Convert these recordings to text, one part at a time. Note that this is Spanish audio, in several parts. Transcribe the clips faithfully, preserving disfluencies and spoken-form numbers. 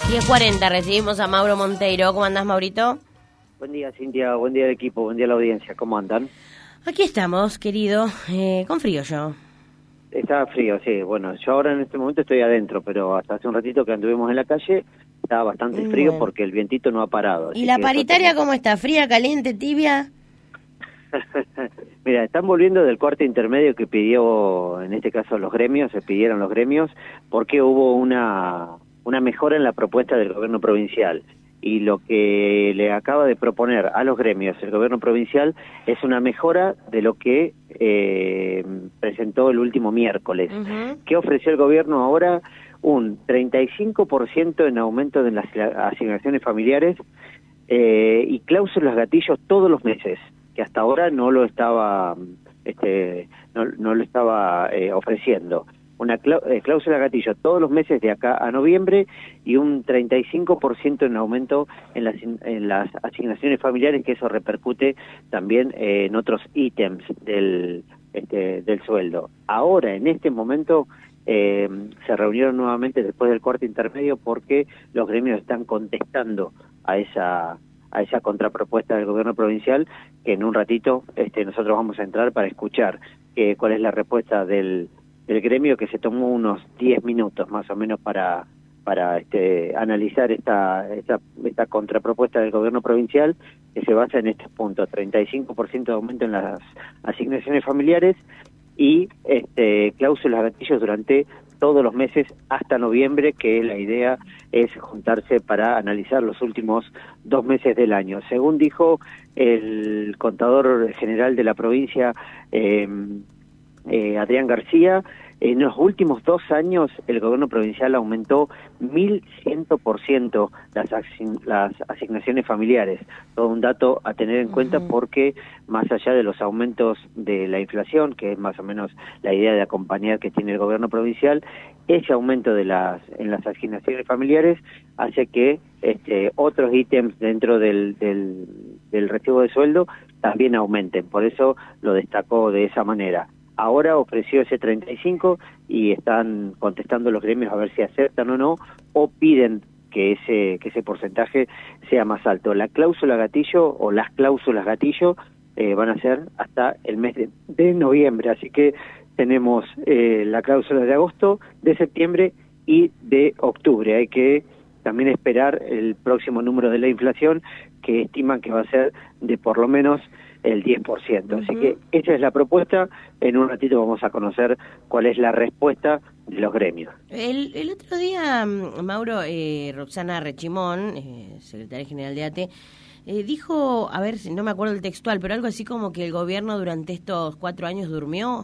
diez cuarenta, recibimos a Mauro Monteiro. ¿Cómo andás, Maurito? Buen día, Cintia. Buen día al equipo. Buen día a la audiencia. ¿Cómo andan? Aquí estamos, querido. Eh, con frío yo. Está frío, sí. Bueno, yo ahora en este momento estoy adentro, pero hasta hace un ratito que anduvimos en la calle estaba bastante frío Bueno. porque el vientito no ha parado. ¿Y la paritaria cómo está? ¿Fría, caliente, tibia? Mira, están volviendo del corte intermedio que pidió, en este caso los gremios, se pidieron los gremios, porque hubo una, una mejora en la propuesta del gobierno provincial. Y lo que le acaba de proponer a los gremios el gobierno provincial es una mejora de lo que eh, presentó el último miércoles. Uh-huh. ¿Qué ofreció el gobierno ahora? Un treinta y cinco por ciento en aumento de las asignaciones familiares eh, y cláusulas gatillos todos los meses, que hasta ahora no lo estaba este, no, no lo estaba eh, ofreciendo. Una cláusula gatillo todos los meses de acá a noviembre y un treinta y cinco por ciento en aumento en las, en las asignaciones familiares, que eso repercute también eh, en otros ítems del, este, del sueldo. Ahora, en este momento, eh, se reunieron nuevamente después del corte intermedio porque los gremios están contestando a esa a esa contrapropuesta del gobierno provincial, que en un ratito este, nosotros vamos a entrar para escuchar eh, cuál es la respuesta del el gremio, que se tomó unos diez minutos más o menos para para este, analizar esta, esta esta contrapropuesta del gobierno provincial, que se basa en estos puntos: treinta y cinco por ciento de aumento en las asignaciones familiares y este, cláusulas gatillos durante todos los meses hasta noviembre, que la idea es juntarse para analizar los últimos dos meses del año. Según dijo el contador general de la provincia, eh, Eh, Adrián García, en los últimos dos años el gobierno provincial aumentó mil cien por ciento las, asign las asignaciones familiares. Todo un dato a tener en cuenta, porque más allá de los aumentos de la inflación, que es más o menos la idea de acompañar que tiene el gobierno provincial, ese aumento de las en las asignaciones familiares hace que este, otros ítems dentro del, del, del recibo de sueldo también aumenten. Por eso lo destacó de esa manera. Ahora ofreció ese treinta y cinco y están contestando los gremios a ver si aceptan o no, o piden que ese que ese porcentaje sea más alto. La cláusula gatillo o las cláusulas gatillo eh, van a ser hasta el mes de, de noviembre, así que tenemos eh, la cláusula de agosto, de septiembre y de octubre. Hay que también esperar el próximo número de la inflación, que estiman que va a ser de por lo menos el diez por ciento. Uh-huh. Así que esa es la propuesta. En un ratito vamos a conocer cuál es la respuesta de los gremios. El, el otro día, Mauro, eh, Roxana Rechimón, eh, secretaria general de A T E, eh, dijo, a ver, no me acuerdo el textual, pero algo así como que el gobierno durante estos cuatro años durmió.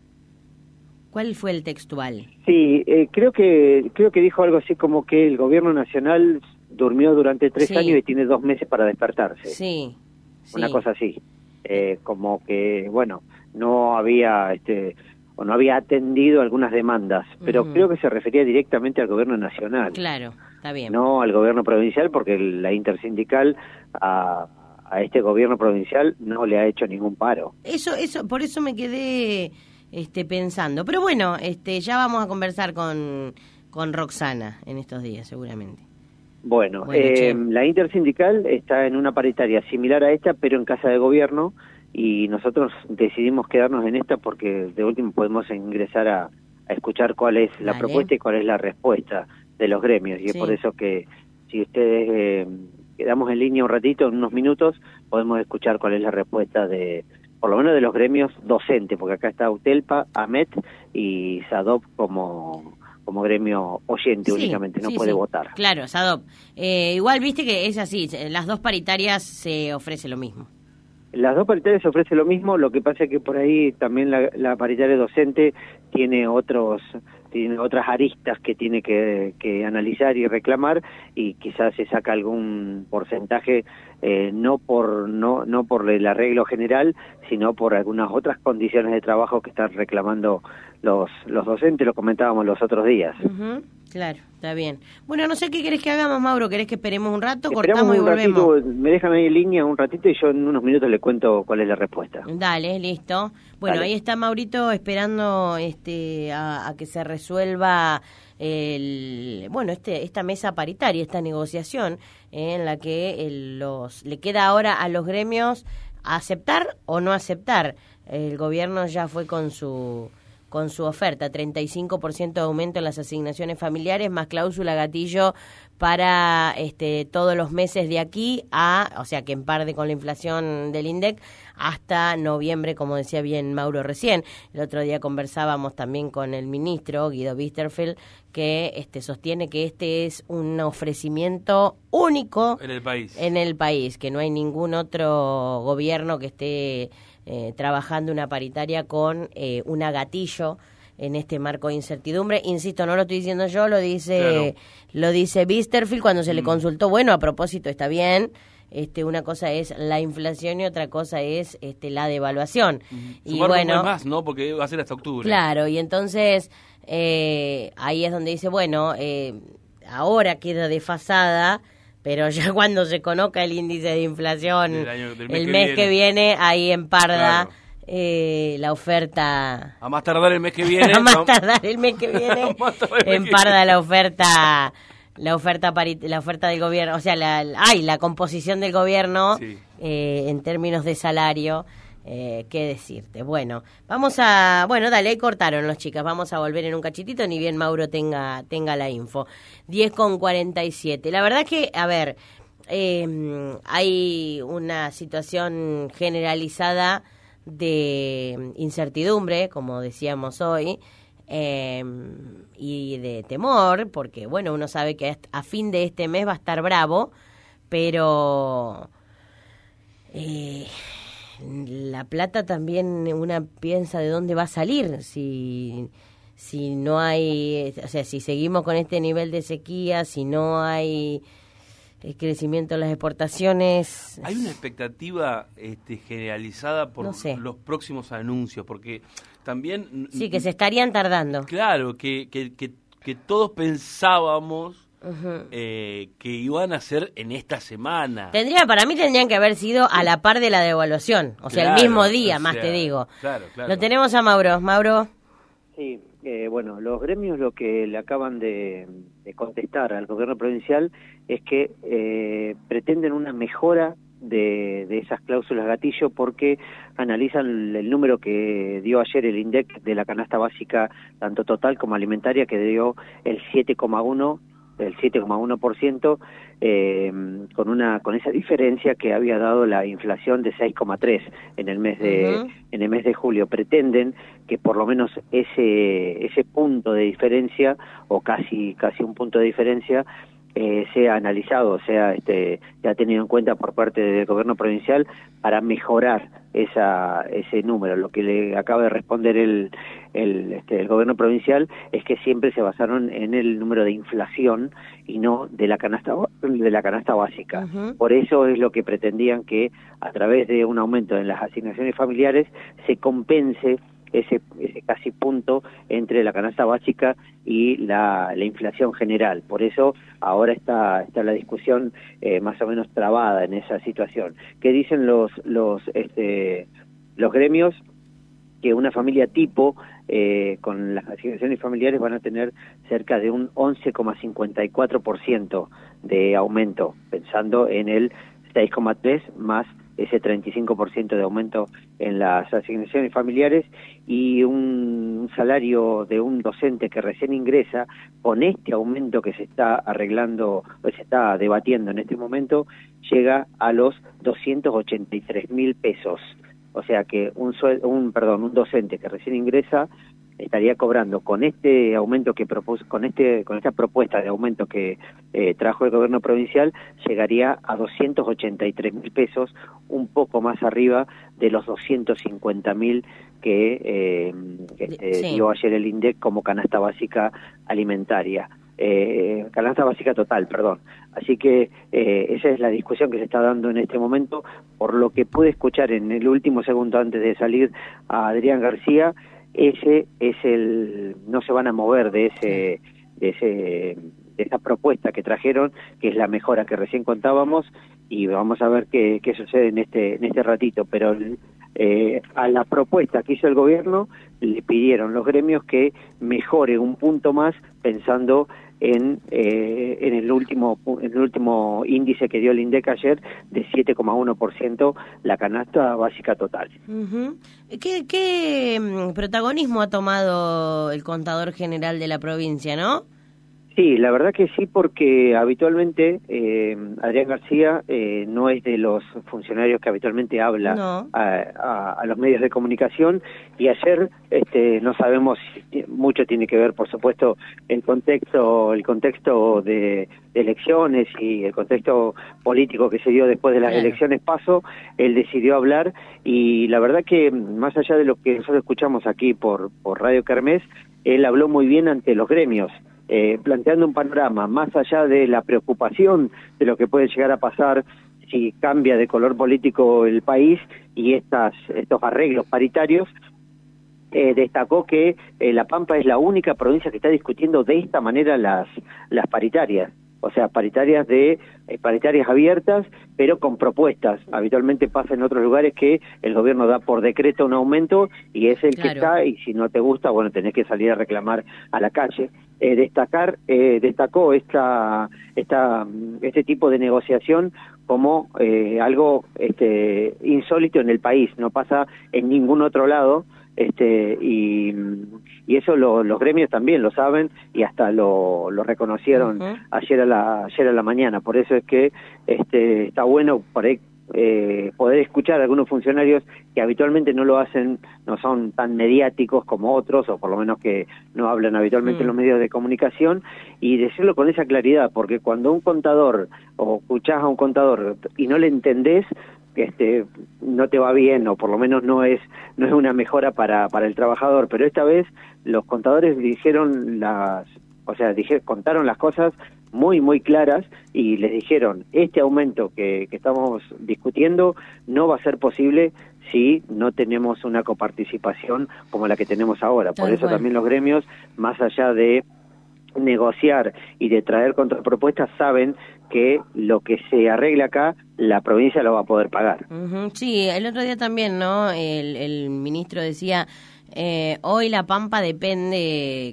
¿Cuál fue el textual? Sí, eh, creo que creo que dijo algo así como que el gobierno nacional durmió durante tres sí. años y tiene dos meses para despertarse. Sí. sí. Una cosa así. Eh, como que, bueno, no había este o no había atendido algunas demandas, pero uh-huh. creo que se refería directamente al gobierno nacional. Claro, está bien. No al gobierno provincial, porque la intersindical a, a este gobierno provincial no le ha hecho ningún paro. Eso, eso, por eso me quedé este, pensando. Pero bueno, este, ya vamos a conversar con, con Roxana en estos días, seguramente. Bueno, bueno eh, la intersindical está en una paritaria similar a esta, pero en casa de gobierno, y nosotros decidimos quedarnos en esta porque de último podemos ingresar a, a escuchar cuál es la vale. propuesta y cuál es la respuesta de los gremios, y sí. es por eso que si ustedes eh, quedamos en línea un ratito, en unos minutos, podemos escuchar cuál es la respuesta de, por lo menos de los gremios docentes, porque acá está UTELPA, AMET y SADOP como... como gremio oyente, sí, únicamente, no sí, puede sí. votar. Claro, SADOP. Eh, igual viste que es así, las dos paritarias se ofrece lo mismo. Las dos paritarias se ofrece lo mismo, lo que pasa es que por ahí también la, la paritaria docente tiene otros tiene otras aristas que tiene que, que analizar y reclamar, y quizás se saca algún porcentaje eh, no por no no por el arreglo general, sino por algunas otras condiciones de trabajo que están reclamando los los docentes. Lo comentábamos los otros días. Uh-huh. Claro, está bien. Bueno, no sé qué querés que hagamos, Mauro. ¿Querés que esperemos un rato? Esperamos Cortamos y un volvemos. ratito, me dejan ahí en línea un ratito y yo en unos minutos le cuento cuál es la respuesta. Dale, listo. Bueno, Dale. ahí está Maurito esperando este a, a que se resuelva el bueno este esta mesa paritaria, esta negociación eh, en la que el, los le queda ahora a los gremios aceptar o no aceptar. El gobierno ya fue con su con su oferta, treinta y cinco por ciento de aumento en las asignaciones familiares, más cláusula gatillo para este todos los meses de aquí a, o sea, que emparde con la inflación del INDEC hasta noviembre, como decía bien Mauro recién. El otro día conversábamos también con el ministro Guido Westerfeld, que este sostiene que este es un ofrecimiento único en el país, en el país, que no hay ningún otro gobierno que esté Eh, trabajando una paritaria con eh, una gatillo en este marco de incertidumbre. Insisto, no lo estoy diciendo yo, lo dice claro. lo dice Westerfeld cuando se mm. le consultó. Bueno, a propósito, está bien. Este, una cosa es la inflación y otra cosa es este, la devaluación. Mm. Y Sumar bueno, más, ¿no? Porque va a ser hasta octubre. Claro, y entonces eh, ahí es donde dice, bueno, eh, ahora queda desfasada, pero ya cuando se conozca el índice de inflación del año, del mes el que mes viene. que viene, ahí emparda claro. eh, la oferta. A más tardar el mes que viene. A más tardar el mes que viene, emparda la oferta, la oferta parit la oferta del gobierno, o sea, la, ay, la composición del gobierno sí. eh, en términos de salario. Eh, qué decirte. Bueno, vamos a... Bueno, dale, ahí cortaron los chicas. Vamos a volver en un cachitito, ni bien Mauro tenga tenga la info. diez con cuarenta y siete. La verdad que, a ver, eh, hay una situación generalizada de incertidumbre, como decíamos hoy, eh, y de temor, porque, bueno, uno sabe que a fin de este mes va a estar bravo, pero... Eh, la plata también una piensa de dónde va a salir si si no hay, o sea, si seguimos con este nivel de sequía, si no hay crecimiento en las exportaciones. Hay una expectativa este, generalizada por no sé. los próximos anuncios, porque también... Sí, que se estarían tardando. Claro, que, que, que, que todos pensábamos... Uh-huh. Eh, que iban a ser en esta semana. Tendría, para mí tendrían que haber sido a la par de la devaluación, o sea, claro, el mismo día, o sea, más te digo. Claro, claro. Lo tenemos a Mauro. Mauro. Sí, eh, bueno, los gremios lo que le acaban de, de contestar al gobierno provincial es que eh, pretenden una mejora de, de esas cláusulas gatillo porque analizan el número que dio ayer el INDEC de la canasta básica, tanto total como alimentaria, que dio el siete coma uno el siete coma uno por ciento, eh, con una con esa diferencia que había dado la inflación de seis coma tres en el mes de uh-huh. en el mes de julio. Pretenden que por lo menos ese ese punto de diferencia, o casi casi un punto de diferencia, eh, sea analizado, sea este ya tenido en cuenta por parte del gobierno provincial para mejorar esa ese número. Lo que le acaba de responder el el, este, el gobierno provincial es que siempre se basaron en el número de inflación y no de la canasta de la canasta básica. Uh-huh. Por eso es lo que pretendían, que a través de un aumento en las asignaciones familiares se compense ese, ese casi punto entre la canasta básica y la, la inflación general. Por eso ahora está, está la discusión eh, más o menos trabada en esa situación. ¿Qué dicen los, los, este, los gremios? Que una familia tipo eh, con las asignaciones familiares van a tener cerca de un once coma cincuenta y cuatro por ciento de aumento, pensando en el seis coma tres más ese treinta y cinco por ciento de aumento en las asignaciones familiares, y un salario de un docente que recién ingresa, con este aumento que se está arreglando, o se está debatiendo en este momento, llega a los doscientos ochenta y tres mil pesos. O sea que un, suel, un perdón un docente que recién ingresa estaría cobrando, con este aumento que propuso, con este con esta propuesta de aumento que eh, trajo el gobierno provincial, llegaría a doscientos ochenta y tres mil pesos, un poco más arriba de los doscientos cincuenta mil que eh, eh, sí. dio ayer el INDEC como canasta básica alimentaria. Eh, canasta básica total, perdón. Así que eh, esa es la discusión que se está dando en este momento. Por lo que pude escuchar en el último segundo antes de salir a Adrián García, ese es el, no se van a mover de ese de, ese, de esa propuesta que trajeron, que es la mejora que recién contábamos, y vamos a ver qué, qué sucede en este, en este ratito. Pero eh, a la propuesta que hizo el gobierno le pidieron los gremios que mejore un punto más, pensando en eh, en el último en el último índice que dio el INDEC ayer de siete coma uno por ciento la canasta básica total. Uh-huh. ¿Qué, qué protagonismo ha tomado el contador general de la provincia, no? Sí, la verdad que sí, porque habitualmente eh, Adrián García eh, no es de los funcionarios que habitualmente habla no. a, a, a los medios de comunicación, y ayer este, no sabemos, mucho tiene que ver, por supuesto, el contexto el contexto de, de elecciones y el contexto político que se dio después de las claro. elecciones PASO. Él decidió hablar, y la verdad que más allá de lo que nosotros escuchamos aquí por, por Radio Kermés, él habló muy bien ante los gremios. Eh, planteando un panorama más allá de la preocupación de lo que puede llegar a pasar si cambia de color político el país y estas estos arreglos paritarios. Eh, destacó que eh, La Pampa es la única provincia que está discutiendo de esta manera las las paritarias, o sea, paritarias de eh, paritarias abiertas, pero con propuestas. Habitualmente pasa en otros lugares que el gobierno da por decreto un aumento y es el claro. que está, y si no te gusta, bueno, tenés que salir a reclamar a la calle. Eh, destacar eh, destacó esta esta este tipo de negociación como eh, algo este insólito en el país, no pasa en ningún otro lado. Este y, y eso lo, los gremios también lo saben y hasta lo, lo reconocieron uh-huh. ayer a la ayer a la mañana. Por eso es que este está bueno por ahí, eh, poder escuchar a algunos funcionarios que habitualmente no lo hacen, no son tan mediáticos como otros, o por lo menos que no hablan habitualmente uh-huh. en los medios de comunicación, y decirlo con esa claridad, porque cuando un contador, o escuchás a un contador y no le entendés, este no te va bien, o por lo menos no es no es una mejora para para el trabajador. Pero esta vez los contadores dijeron las o sea dije, contaron las cosas muy muy claras, y les dijeron: este aumento que, que estamos discutiendo no va a ser posible si no tenemos una coparticipación como la que tenemos ahora. Por eso también los gremios, más allá de negociar y de traer contrapropuestas, saben que lo que se arregle acá, la provincia lo va a poder pagar. Uh-huh. Sí, el otro día también, ¿no? El, el ministro decía, eh, hoy La Pampa depende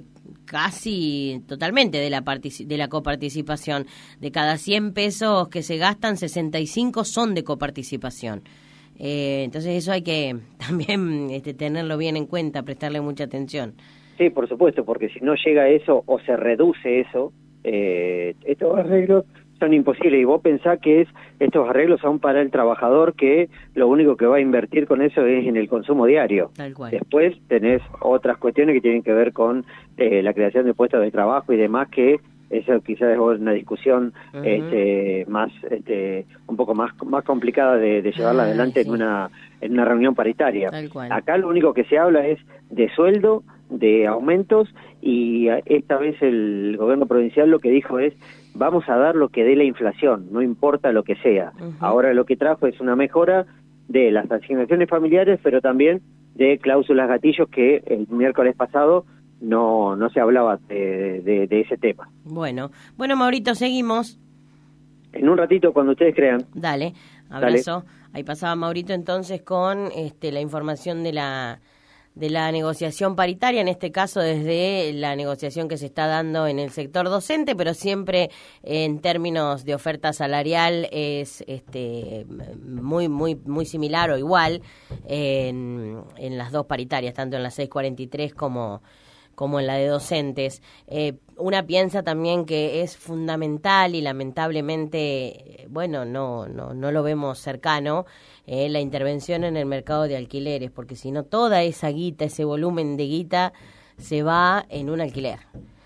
casi totalmente de la partici- de la coparticipación. De cada cien pesos que se gastan, sesenta y cinco son de coparticipación. Eh, entonces eso hay que también este, tenerlo bien en cuenta, prestarle mucha atención. Sí, por supuesto, porque si no llega a eso o se reduce eso, eh, estos arreglos son imposibles. Y vos pensás que es estos arreglos son para el trabajador, que lo único que va a invertir con eso es en el consumo diario. Tal cual. Después tenés otras cuestiones que tienen que ver con eh, la creación de puestos de trabajo y demás, que eso quizás es una discusión uh-huh. este, más este, un poco más más complicada de, de llevarla Ay, adelante sí. en una en una reunión paritaria. Tal cual. Acá lo único que se habla es de sueldo, de aumentos, y esta vez el gobierno provincial lo que dijo es: vamos a dar lo que dé la inflación, no importa lo que sea. Uh-huh. Ahora lo que trajo es una mejora de las asignaciones familiares, pero también de cláusulas gatillos, que el miércoles pasado no no se hablaba de, de, de ese tema. Bueno, bueno, Maurito, seguimos. En un ratito, cuando ustedes crean. Dale, abrazo. Dale. Ahí pasaba Maurito entonces con este, la información de la de la negociación paritaria, en este caso desde la negociación que se está dando en el sector docente, pero siempre en términos de oferta salarial es este muy muy muy similar o igual en, en las dos paritarias, tanto en la seiscientos cuarenta y tres como como en la de docentes. Eh, una piensa también que es fundamental y lamentablemente, bueno, no no no lo vemos cercano, eh, la intervención en el mercado de alquileres, porque si no toda esa guita, ese volumen de guita se va en un alquiler.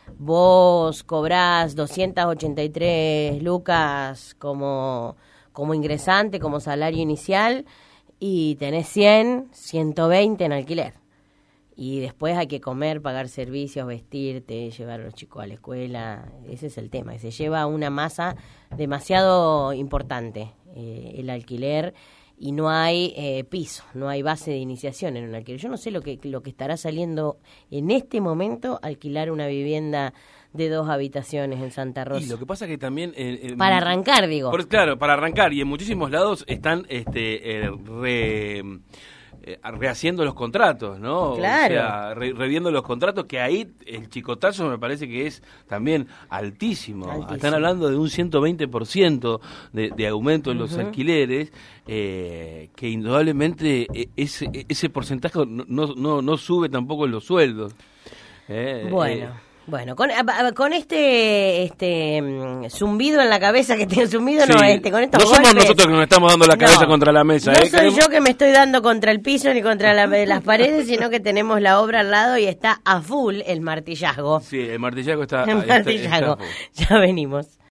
Vos cobrás doscientas ochenta y tres lucas como, como ingresante, como salario inicial, y tenés cien, ciento veinte en alquiler. Y después hay que comer, pagar servicios, vestirte, llevar a los chicos a la escuela. Ese es el tema, se lleva una masa demasiado importante eh, el alquiler, y no hay eh, piso, no hay base de iniciación en un alquiler. Yo no sé lo que lo que estará saliendo en este momento alquilar una vivienda de dos habitaciones en Santa Rosa. Y lo que pasa que también... Eh, eh, para arrancar, digo. Por, claro, para arrancar. Y en muchísimos lados están este, eh, re, eh, rehaciendo los contratos, ¿no? Claro. O sea, re, reviendo los contratos, que ahí el chicotazo me parece que es también altísimo. altísimo. Están hablando de un ciento veinte por ciento de, de aumento en los uh-huh. alquileres, eh, que indudablemente ese, ese porcentaje no, no, no sube tampoco en los sueldos. Eh, bueno. Eh, Bueno, con, con este este zumbido en la cabeza que tiene zumbido, sí. no, este, con estos No somos golpes, nosotros que nos estamos dando la cabeza no, contra la mesa. No ¿eh? soy Queremos... yo que me estoy dando contra el piso ni contra la, las paredes, sino que tenemos la obra al lado y está a full el martillazgo. Sí, el martillazgo está... El martillazgo. Está, está ya venimos.